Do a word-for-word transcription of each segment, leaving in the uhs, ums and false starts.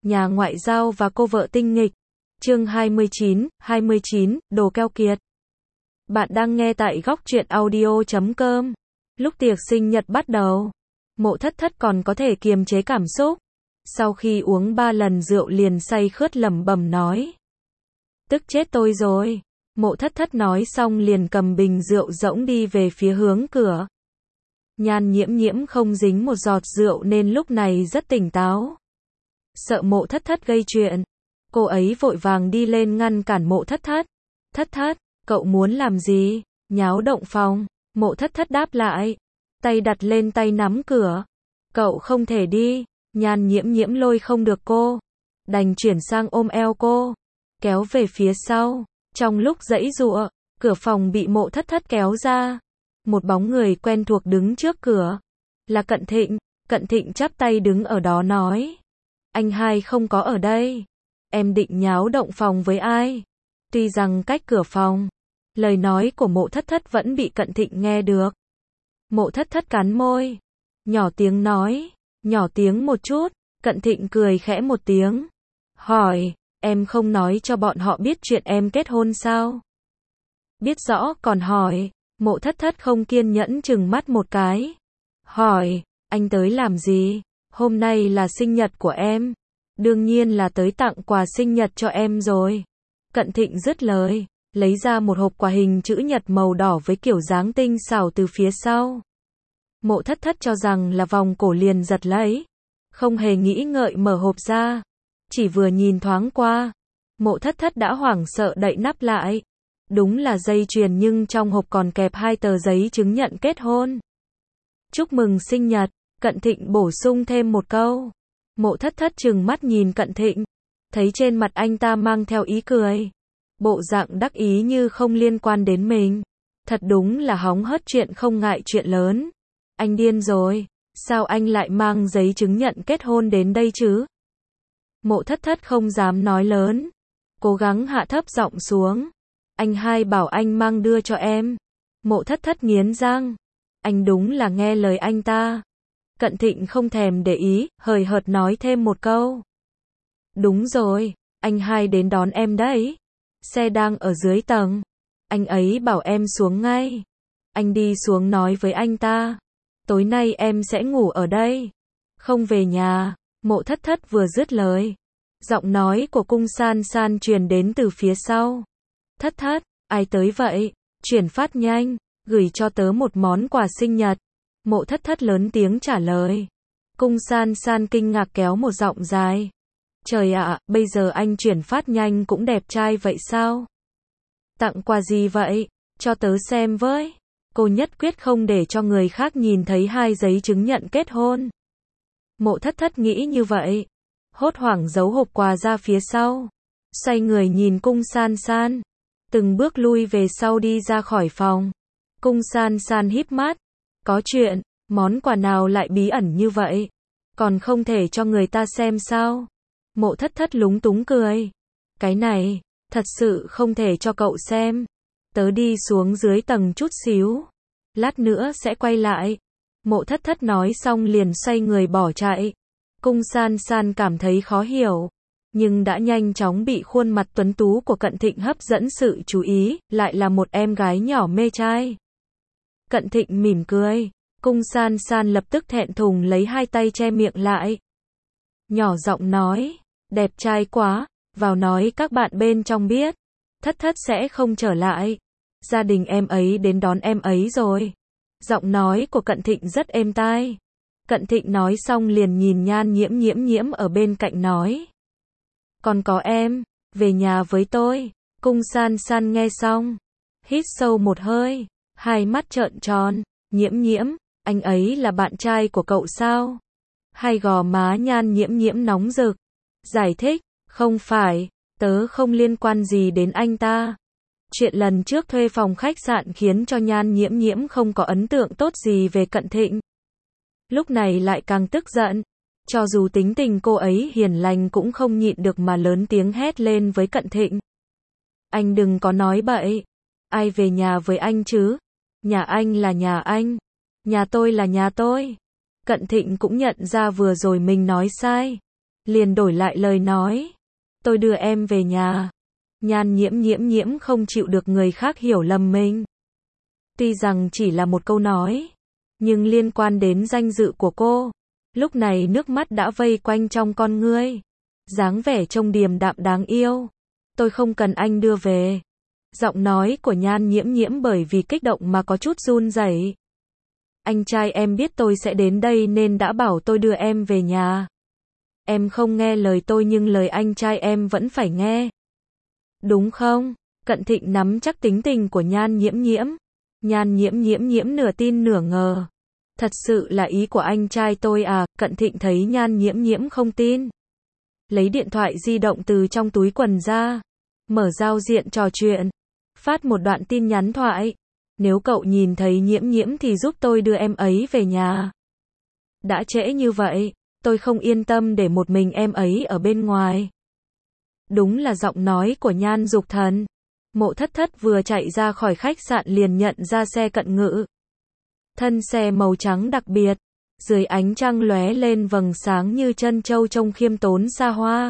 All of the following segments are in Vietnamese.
nhà ngoại giao và cô vợ tinh nghịch. Chương hai mươi chín, hai mươi chín, đồ keo kiệt. Bạn đang nghe tại góc truyện audio chấm com. Lúc tiệc sinh nhật bắt đầu, Mộ Thất Thất còn có thể kiềm chế cảm xúc. Sau khi uống ba lần rượu liền say khướt lẩm bẩm nói. Tức chết tôi rồi. Mộ Thất Thất nói xong liền cầm bình rượu rỗng đi về phía hướng cửa. Nhan Nhiễm Nhiễm không dính một giọt rượu nên lúc này rất tỉnh táo. Sợ Mộ Thất Thất gây chuyện, cô ấy vội vàng đi lên ngăn cản Mộ Thất Thất. Thất Thất, cậu muốn làm gì? Nháo động phòng. Mộ Thất Thất đáp lại, tay đặt lên tay nắm cửa. Cậu không thể đi. Nhan Nhiễm Nhiễm lôi không được cô, đành chuyển sang ôm eo cô, kéo về phía sau. Trong lúc giãy giụa, cửa phòng bị Mộ Thất Thất kéo ra. Một bóng người quen thuộc đứng trước cửa. Là Cận Thịnh. Cận Thịnh chắp tay đứng ở đó nói. Anh hai không có ở đây. Em định nháo động phòng với ai? Tuy rằng cách cửa phòng, lời nói của Mộ Thất Thất vẫn bị Cận Thịnh nghe được. Mộ Thất Thất cắn môi, nhỏ tiếng nói, nhỏ tiếng một chút. Cận Thịnh cười khẽ một tiếng, hỏi, em không nói cho bọn họ biết chuyện em kết hôn sao? Biết rõ còn hỏi. Mộ Thất Thất không kiên nhẫn trừng mắt một cái, hỏi, anh tới làm gì? Hôm nay là sinh nhật của em, đương nhiên là tới tặng quà sinh nhật cho em rồi. Cận Thịnh dứt lời, lấy ra một hộp quà hình chữ nhật màu đỏ với kiểu dáng tinh xảo từ phía sau. Mộ Thất Thất cho rằng là vòng cổ liền giật lấy, không hề nghĩ ngợi mở hộp ra. Chỉ vừa nhìn thoáng qua, Mộ Thất Thất đã hoảng sợ đậy nắp lại. Đúng là dây chuyền nhưng trong hộp còn kẹp hai tờ giấy chứng nhận kết hôn. Chúc mừng sinh nhật. Cận Thịnh bổ sung thêm một câu. Mộ Thất Thất trừng mắt nhìn Cận Thịnh, thấy trên mặt anh ta mang theo ý cười, bộ dạng đắc ý như không liên quan đến mình. Thật đúng là hóng hớt chuyện không ngại chuyện lớn. Anh điên rồi, sao anh lại mang giấy chứng nhận kết hôn đến đây chứ? Mộ Thất Thất không dám nói lớn, cố gắng hạ thấp giọng xuống. Anh hai bảo anh mang đưa cho em. Mộ Thất Thất nghiến răng, anh đúng là nghe lời anh ta. Cận Thịnh không thèm để ý, hời hợt nói thêm một câu. Đúng rồi, anh hai đến đón em đấy. Xe đang ở dưới tầng. Anh ấy bảo em xuống ngay. Anh đi xuống nói với anh ta. Tối nay em sẽ ngủ ở đây, không về nhà. Mộ Thất Thất vừa dứt lời, giọng nói của Cung San San truyền đến từ phía sau. Thất Thất, ai tới vậy? Chuyển phát nhanh, gửi cho tớ một món quà sinh nhật. Mộ Thất Thất lớn tiếng trả lời. Cung San San kinh ngạc kéo một giọng dài. Trời ạ, bây giờ anh chuyển phát nhanh cũng đẹp trai vậy sao? Tặng quà gì vậy? Cho tớ xem với. Cô nhất quyết không để cho người khác nhìn thấy hai giấy chứng nhận kết hôn. Mộ Thất Thất nghĩ như vậy, hốt hoảng giấu hộp quà ra phía sau, xoay người nhìn Cung San San, từng bước lui về sau đi ra khỏi phòng. Cung San San híp mắt. Có chuyện, món quà nào lại bí ẩn như vậy? Còn không thể cho người ta xem sao? Mộ Thất Thất lúng túng cười. Cái này, thật sự không thể cho cậu xem. Tớ đi xuống dưới tầng chút xíu, lát nữa sẽ quay lại. Mộ Thất Thất nói xong liền xoay người bỏ chạy. Cung San San cảm thấy khó hiểu, nhưng đã nhanh chóng bị khuôn mặt tuấn tú của Cận Thịnh hấp dẫn sự chú ý, lại là một em gái nhỏ mê trai. Cận Thịnh mỉm cười, Cung San San lập tức thẹn thùng lấy hai tay che miệng lại. Nhỏ giọng nói, đẹp trai quá, vào nói các bạn bên trong biết. Thất Thất sẽ không trở lại. Gia đình em ấy đến đón em ấy rồi. Giọng nói của Cận Thịnh rất êm tai. Cận Thịnh nói xong liền nhìn Nhan Nhiễm Nhiễm Nhiễm ở bên cạnh nói. Còn có em, về nhà với tôi. Cung San San nghe xong, hít sâu một hơi, hai mắt trợn tròn. Nhiễm Nhiễm, anh ấy là bạn trai của cậu sao? Hai gò má Nhan Nhiễm Nhiễm nóng rực, giải thích, không phải, tớ không liên quan gì đến anh ta. Chuyện lần trước thuê phòng khách sạn khiến cho Nhan Nhiễm Nhiễm không có ấn tượng tốt gì về Cận Thịnh. Lúc này lại càng tức giận, cho dù tính tình cô ấy hiền lành cũng không nhịn được mà lớn tiếng hét lên với Cận Thịnh. Anh đừng có nói bậy, ai về nhà với anh chứ? Nhà anh là nhà anh, nhà tôi là nhà tôi. Cận Thịnh cũng nhận ra vừa rồi mình nói sai, liền đổi lại lời nói. Tôi đưa em về nhà. Nhan nhiễm nhiễm nhiễm không chịu được người khác hiểu lầm mình. Tuy rằng chỉ là một câu nói, nhưng liên quan đến danh dự của cô. Lúc này nước mắt đã vây quanh trong con ngươi. Dáng vẻ trông điềm đạm đáng yêu. Tôi không cần anh đưa về. Giọng nói của Nhan nhiễm nhiễm bởi vì kích động mà có chút run rẩy. Anh trai em biết tôi sẽ đến đây nên đã bảo tôi đưa em về nhà. Em không nghe lời tôi nhưng lời anh trai em vẫn phải nghe. Đúng không? Cận Thịnh nắm chắc tính tình của Nhan nhiễm nhiễm. Nhan nhiễm nhiễm nhiễm nửa tin nửa ngờ. Thật sự là ý của anh trai tôi à? Cận Thịnh thấy Nhan nhiễm nhiễm không tin. Lấy điện thoại di động từ trong túi quần ra. Mở giao diện trò chuyện. Phát một đoạn tin nhắn thoại. Nếu cậu nhìn thấy nhiễm nhiễm thì giúp tôi đưa em ấy về nhà. Đã trễ như vậy, tôi không yên tâm để một mình em ấy ở bên ngoài. Đúng là giọng nói của Nhan Dục Thần. Mộ Thất Thất vừa chạy ra khỏi khách sạn liền nhận ra xe Cận Ngự. Thân xe màu trắng đặc biệt, dưới ánh trăng lóe lên vầng sáng như trân châu trông khiêm tốn xa hoa.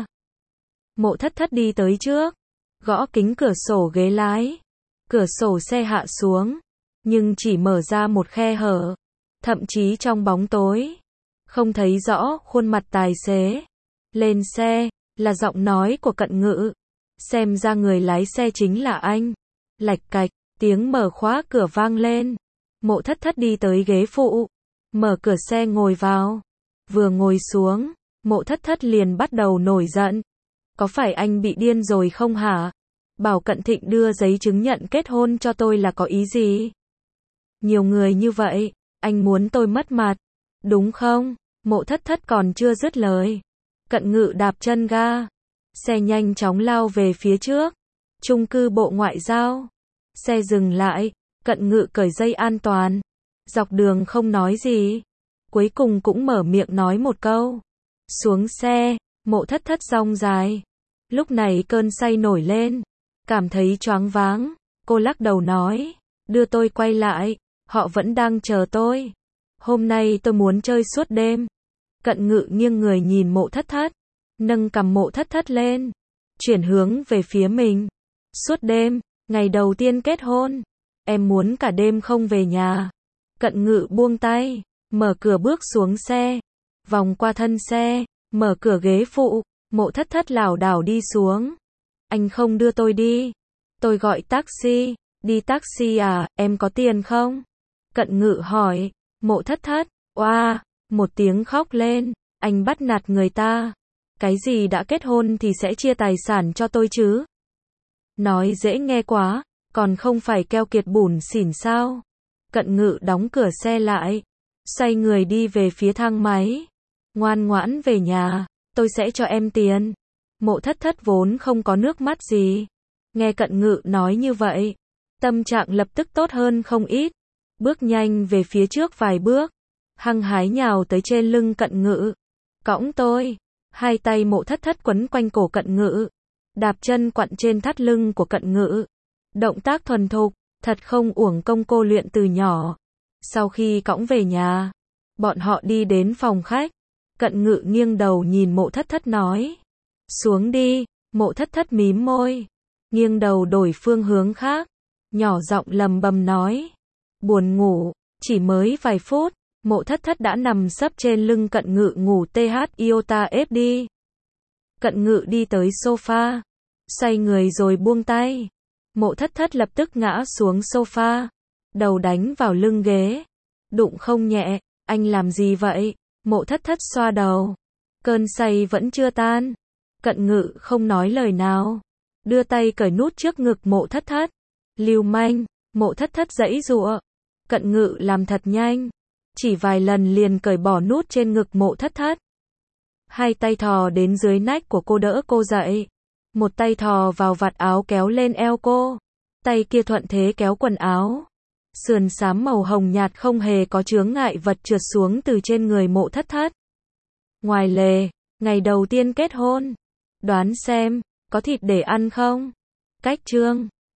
Mộ Thất Thất đi tới trước, gõ kính cửa sổ ghế lái. Cửa sổ xe hạ xuống, nhưng chỉ mở ra một khe hở, thậm chí trong bóng tối, không thấy rõ khuôn mặt tài xế. Lên xe, là giọng nói của Cận Ngự. Xem ra người lái xe chính là anh. Lạch cạch, tiếng mở khóa cửa vang lên. Mộ Thất Thất đi tới ghế phụ, mở cửa xe ngồi vào. Vừa ngồi xuống, Mộ Thất Thất liền bắt đầu nổi giận. Có phải anh bị điên rồi không hả? Bảo Cận Thịnh đưa giấy chứng nhận kết hôn cho tôi là có ý gì? Nhiều người như vậy, anh muốn tôi mất mặt, đúng không? Mộ Thất Thất còn chưa dứt lời. Cận Ngự đạp chân ga. Xe nhanh chóng lao về phía trước. Chung cư Bộ Ngoại giao. Xe dừng lại. Cận Ngự cởi dây an toàn. Dọc đường không nói gì. Cuối cùng cũng mở miệng nói một câu. Xuống xe. Mộ Thất Thất rong dài. Lúc này cơn say nổi lên. Cảm thấy choáng váng. Cô lắc đầu nói. Đưa tôi quay lại. Họ vẫn đang chờ tôi. Hôm nay tôi muốn chơi suốt đêm. Cận Ngự nghiêng người nhìn Mộ Thất Thất. Nâng cằm Mộ Thất Thất lên. Chuyển hướng về phía mình. Suốt đêm, ngày đầu tiên kết hôn. Em muốn cả đêm không về nhà. Cận Ngự buông tay. Mở cửa bước xuống xe. Vòng qua thân xe. Mở cửa ghế phụ. Mộ Thất Thất lảo đảo đi xuống. Anh không đưa tôi đi. Tôi gọi taxi. Đi taxi à, em có tiền không? Cận Ngự hỏi. Mộ Thất Thất. Oa, một tiếng khóc lên. Anh bắt nạt người ta. Cái gì đã kết hôn thì sẽ chia tài sản cho tôi chứ? Nói dễ nghe quá, còn không phải keo kiệt bủn xỉn sao? Cận Ngự đóng cửa xe lại. Xoay người đi về phía thang máy. Ngoan ngoãn về nhà, tôi sẽ cho em tiền. Mộ Thất Thất vốn không có nước mắt gì. Nghe Cận Ngự nói như vậy, tâm trạng lập tức tốt hơn không ít. Bước nhanh về phía trước vài bước. Hăng hái nhào tới trên lưng Cận Ngự. Cõng tôi. Hai tay Mộ Thất Thất quấn quanh cổ Cận Ngự. Đạp chân quặn trên thắt lưng của Cận Ngự. Động tác thuần thục, thật không uổng công cô luyện từ nhỏ. Sau khi cõng về nhà, bọn họ đi đến phòng khách. Cận Ngự nghiêng đầu nhìn Mộ Thất Thất nói. Xuống đi. Mộ Thất Thất mím môi. Nghiêng đầu đổi phương hướng khác. Nhỏ giọng lầm bầm nói. Buồn ngủ. Chỉ mới vài phút. Mộ Thất Thất đã nằm sấp trên lưng Cận Ngự ngủ th iota ép đi. Cận Ngự đi tới sofa. Xoay người rồi buông tay. Mộ Thất Thất lập tức ngã xuống sofa. Đầu đánh vào lưng ghế. Đụng không nhẹ. Anh làm gì vậy? Mộ Thất Thất xoa đầu. Cơn say vẫn chưa tan. Cận Ngự không nói lời nào. Đưa tay cởi nút trước ngực Mộ Thất Thất. Lưu manh. Mộ Thất Thất giãy giụa. Cận Ngự làm thật nhanh. Chỉ vài lần liền cởi bỏ nút trên ngực Mộ Thất Thất. Hai tay thò đến dưới nách của cô đỡ cô dậy. Một tay thò vào vạt áo kéo lên eo cô. Tay kia thuận thế kéo quần áo. Sườn xám màu hồng nhạt không hề có chướng ngại vật trượt xuống từ trên người Mộ Thất Thất. Ngoài lề, ngày đầu tiên kết hôn. Đoán xem, có thịt để ăn không? Cách chương